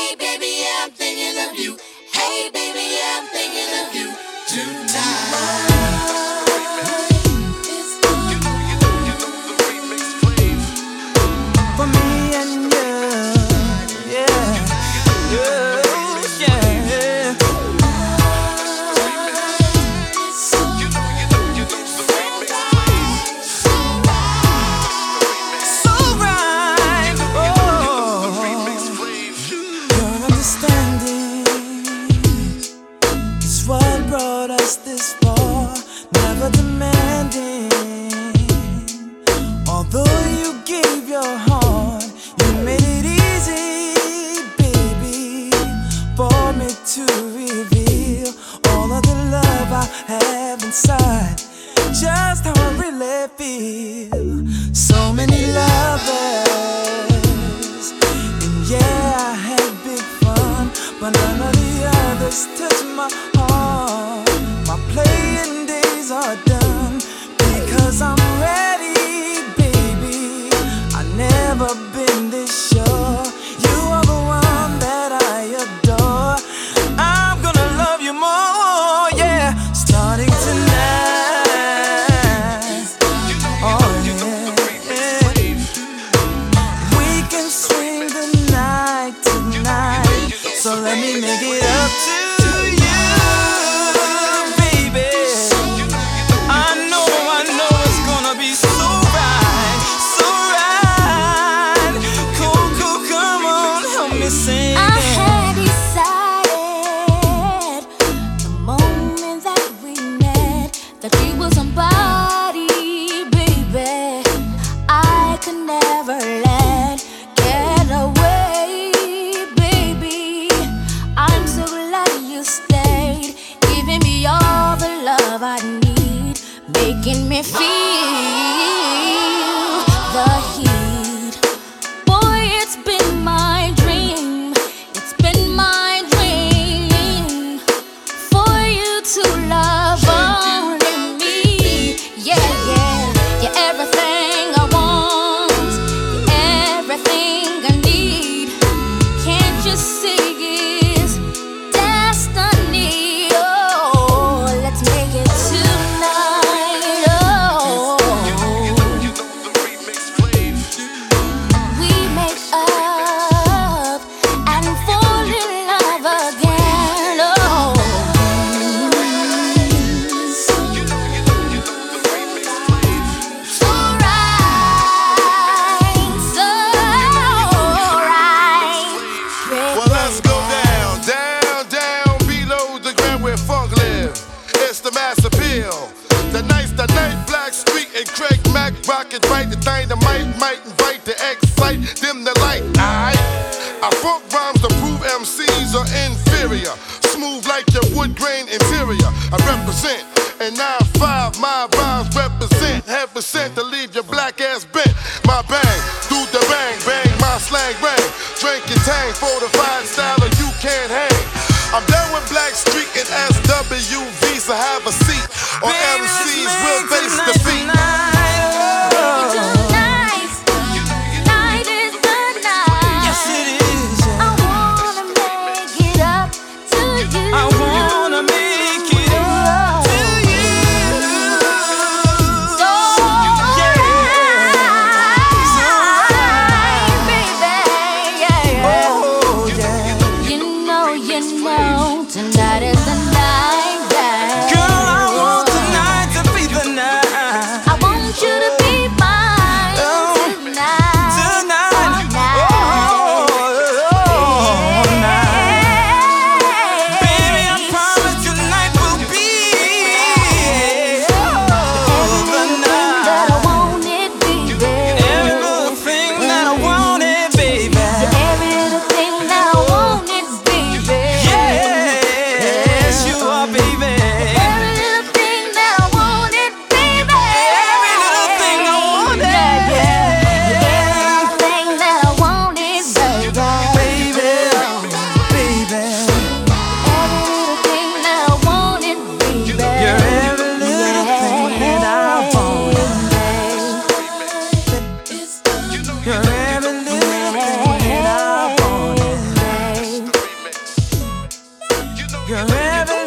Hey baby, I'm thinking of you. Hey baby, I'm thinking of you tonight. For me and you, yeah, yeah, yeah. So right, oh, your understanding is what brought us this far. Never demanding, although you gave your heart, you made it easy, baby, for me to reveal all of the love I have inside, just how I really feel. So many lovers, and yeah, I had big fun, but none of the others touched my heart. My playing days are done, because I'm ready, baby. I never been this sure. You are the one that I adore. I'm gonna love you more, yeah, starting tonight. Oh yeah, we can swing the night tonight. So let me make it up to you, baby. I know it's gonna be so right, so right. Cool, cool, come on, help me sing I it. had decided the moment that we met that you were somebody, baby, I could never let get away, baby. I'm so glad you stayed, giving me all the love I need, making me feel the heat. Boy, it's been my dream. It's been my dream for you to love only me. Yeah, yeah, you're everything I want. You're everything I need. Can't you see it's destiny? Oh, let's make it tonight. Oh, we make up and fall in love again. Oh, so right, so right. Well, let's go down, down, down below the ground where funk live. It's the mass appeal. The night, Black Street and Craig Mack rockin' right. The dynamite might invite to excite them to light. Aight, I funk rhymes to prove MCs are inferior. Smooth like your wood grain interior. I represent, and 9-5 my rhymes represent. Heaven sent to leave your black ass bent. My bang, do the bang, bang, my slang ring. Drink and tang, fortified style or you can't hang. I'm down with Black Street and SWV, so have a seat, or MCs will face defeat. Tonight, tonight is the night. Yes, it is, yeah. I wanna make it up to you. I wanna make it up to you. So Yeah. right, baby, yeah, yeah. Oh, yeah. You know, tonight is the night, yeah. Girl, I want tonight to be the night. I want You're everything